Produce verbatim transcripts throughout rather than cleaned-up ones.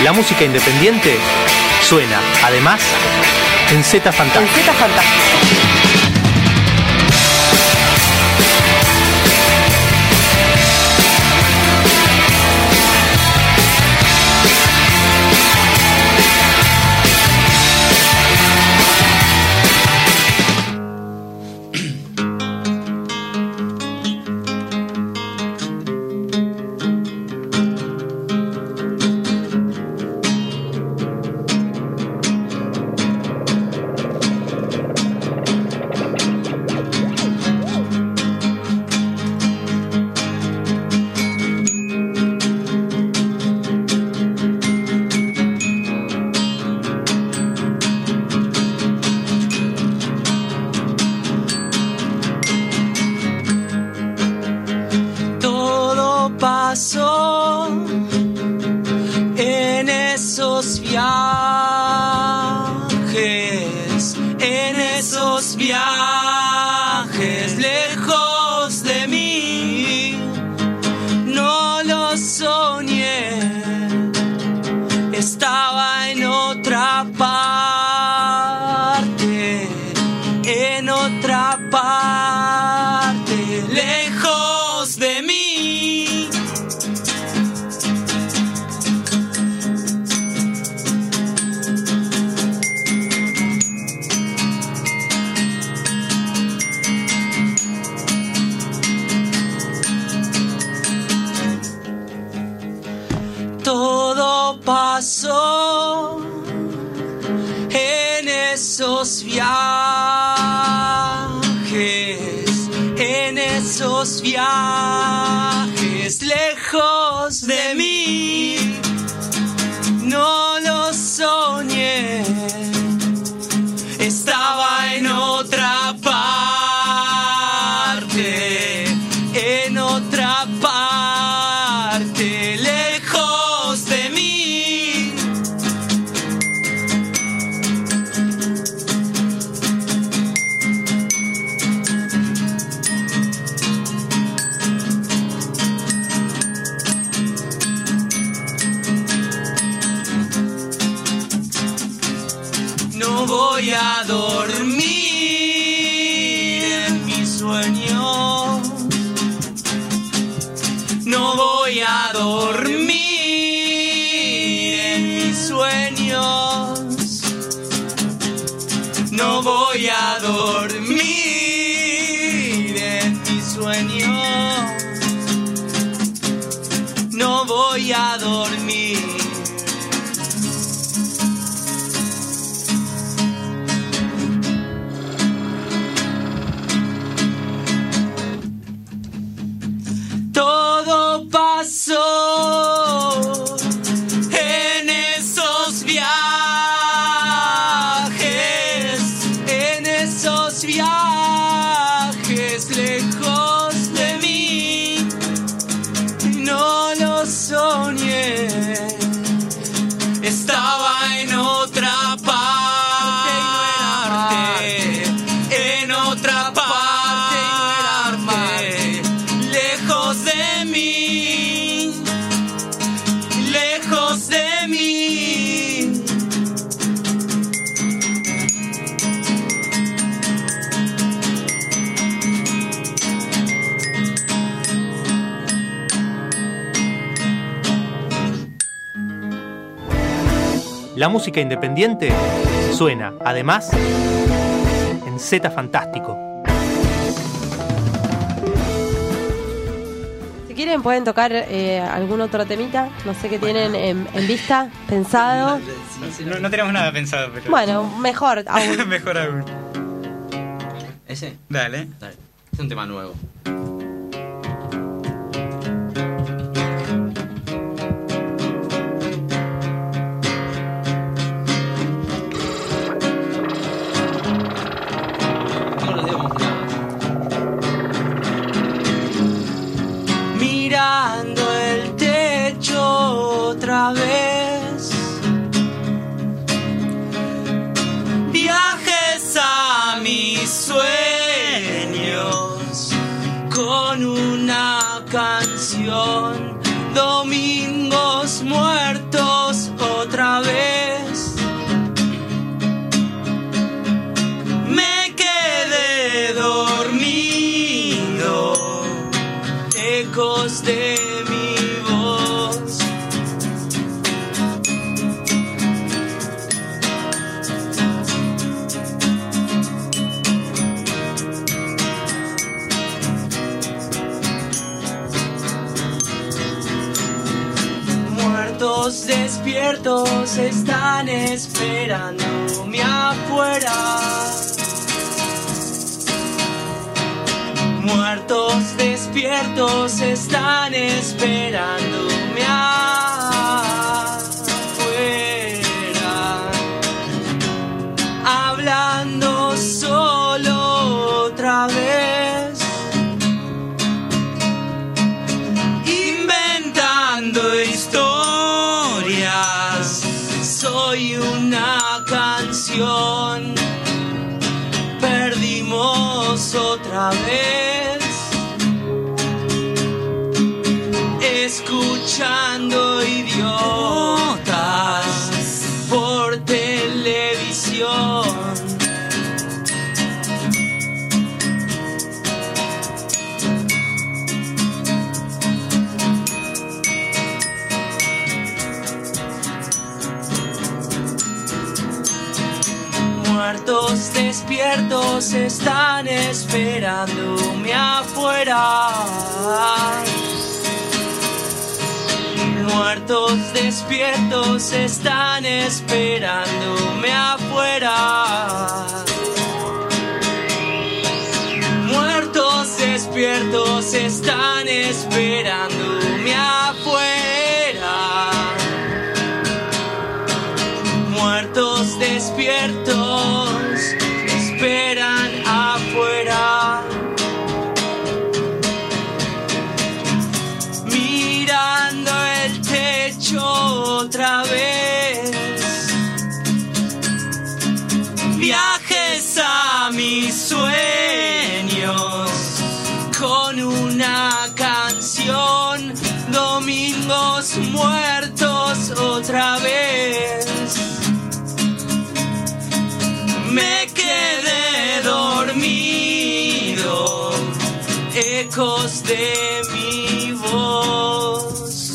La música independiente suena, además, en Z Fantástico. En Z Fantástico. Viajes lejos de mí, no lo soñé, estaba en otra parte, en otra parte, lejos de mí. No voy a dormir en mi sueño. No voy a dormir en mis sueños. No voy a dormir en mis sueños. No voy a dormir. Todo pasó en esos viajes, en esos viajes lejos de mí. No lo soñé, estaba en otra parte, en otra parte. De mí, lejos de mí. La música independiente suena, además, en Z Fantástico. Si quieren pueden tocar eh, algún otro temita, no sé qué tienen en, en vista, pensado. No, no tenemos nada pensado, pero... Bueno, mejor aún. Mejor aún. ¿Ese? Dale. Dale. Es un tema nuevo. No lo debemos nada. Mirando el techo otra vez, viajes a mis sueños con una canción, domingos muertos otra ecos de mi voz. Muertos despiertos están esperándome afuera. Muertos despiertos están esperándome afuera. Hablando solo otra vez. Inventando historias. Soy una canción. Perdimos otra vez. Escuchando idiotas por televisión. Muertos despiertos están esperándome afuera. Muertos despiertos están esperándome afuera. Muertos despiertos están esperándome afuera. Muertos despiertos esperan afuera. Mirando el techo otra vez. Viajes a mis sueños con una canción. Domingos muertos otra vez. Me quedé dormido, ecos de mi voz.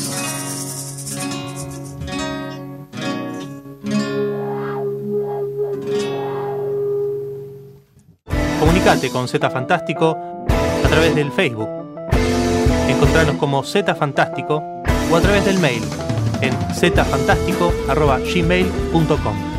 Comunicate con Z Fantástico a través del Facebook. Encontranos como Z Fantástico o a través del mail en z fantástico arroba gmail punto com.